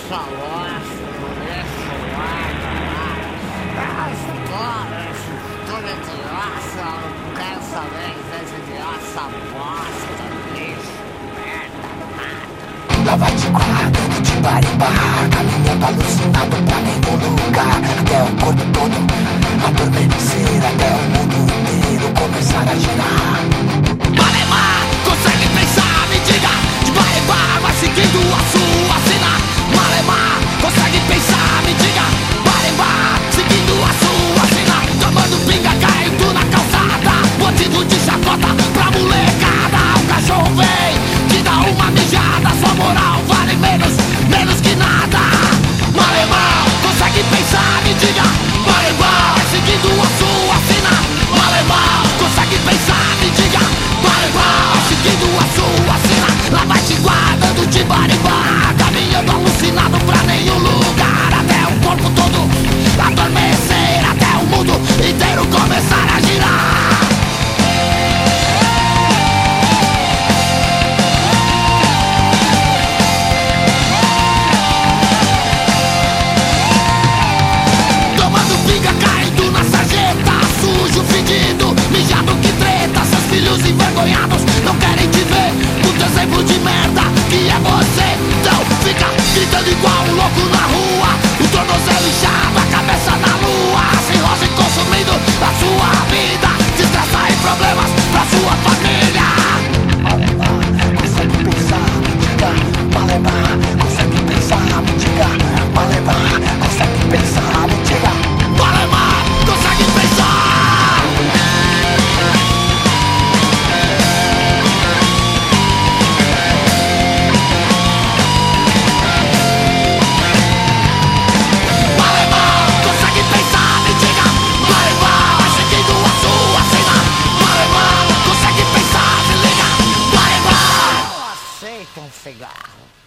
essa voz, esse tudo idiota, não quero saber desse idiota, bosta, lixo, merda, nada. Lá vai de quadro, de bar em bar, caminhando alucinado pra nenhum lugar, até o corpo todo adormecer, até o mundo inteiro começar a girar. Malemar, consegue pensar, me diga, de bar em bar vai seguindo a sua sina. Malemar, consegue pensar, me diga, bar em bar, seguindo a sua sina. Tomando pinga, caindo na calçada, bandido de chacota pra molecada. O cachorro vem, te dá uma mijada, sua moral vale menos que nada. Malemar, consegue pensar, me diga, bar em bar, vai seguindo a sua sina. Malemar, consegue pensar, me diga, bar em bar, vai seguindo a sua sina. Lá vai te guardando de bar em bar, caminhando alucinado pra nenhum lugar, até o corpo todo adormecer, até o mundo inteiro começar a girar. Tomando pinga, caindo na sarjeta, sujo, fedido, mijado que treta. Seus filhos envergonhados não querem te ver, o exemplo de merda que é você. Então fica gritando igual um louco na rua, o tornozelo inchado, a cabeça na lua, sem rosa e consumindo a sua vida, desgraça e problemas pra sua família. Malemar, consegue pensar, me diga. Malemar, consegue pensar, me diga. Malemar, consegue pensar, me diga. Malemar, consegue pensar. Malemar, consegue pensar, me diga. Malemar, vai seguindo a sua sina. Malemar, consegue pensar, se liga. Malemar. Eu aceito um cigarro.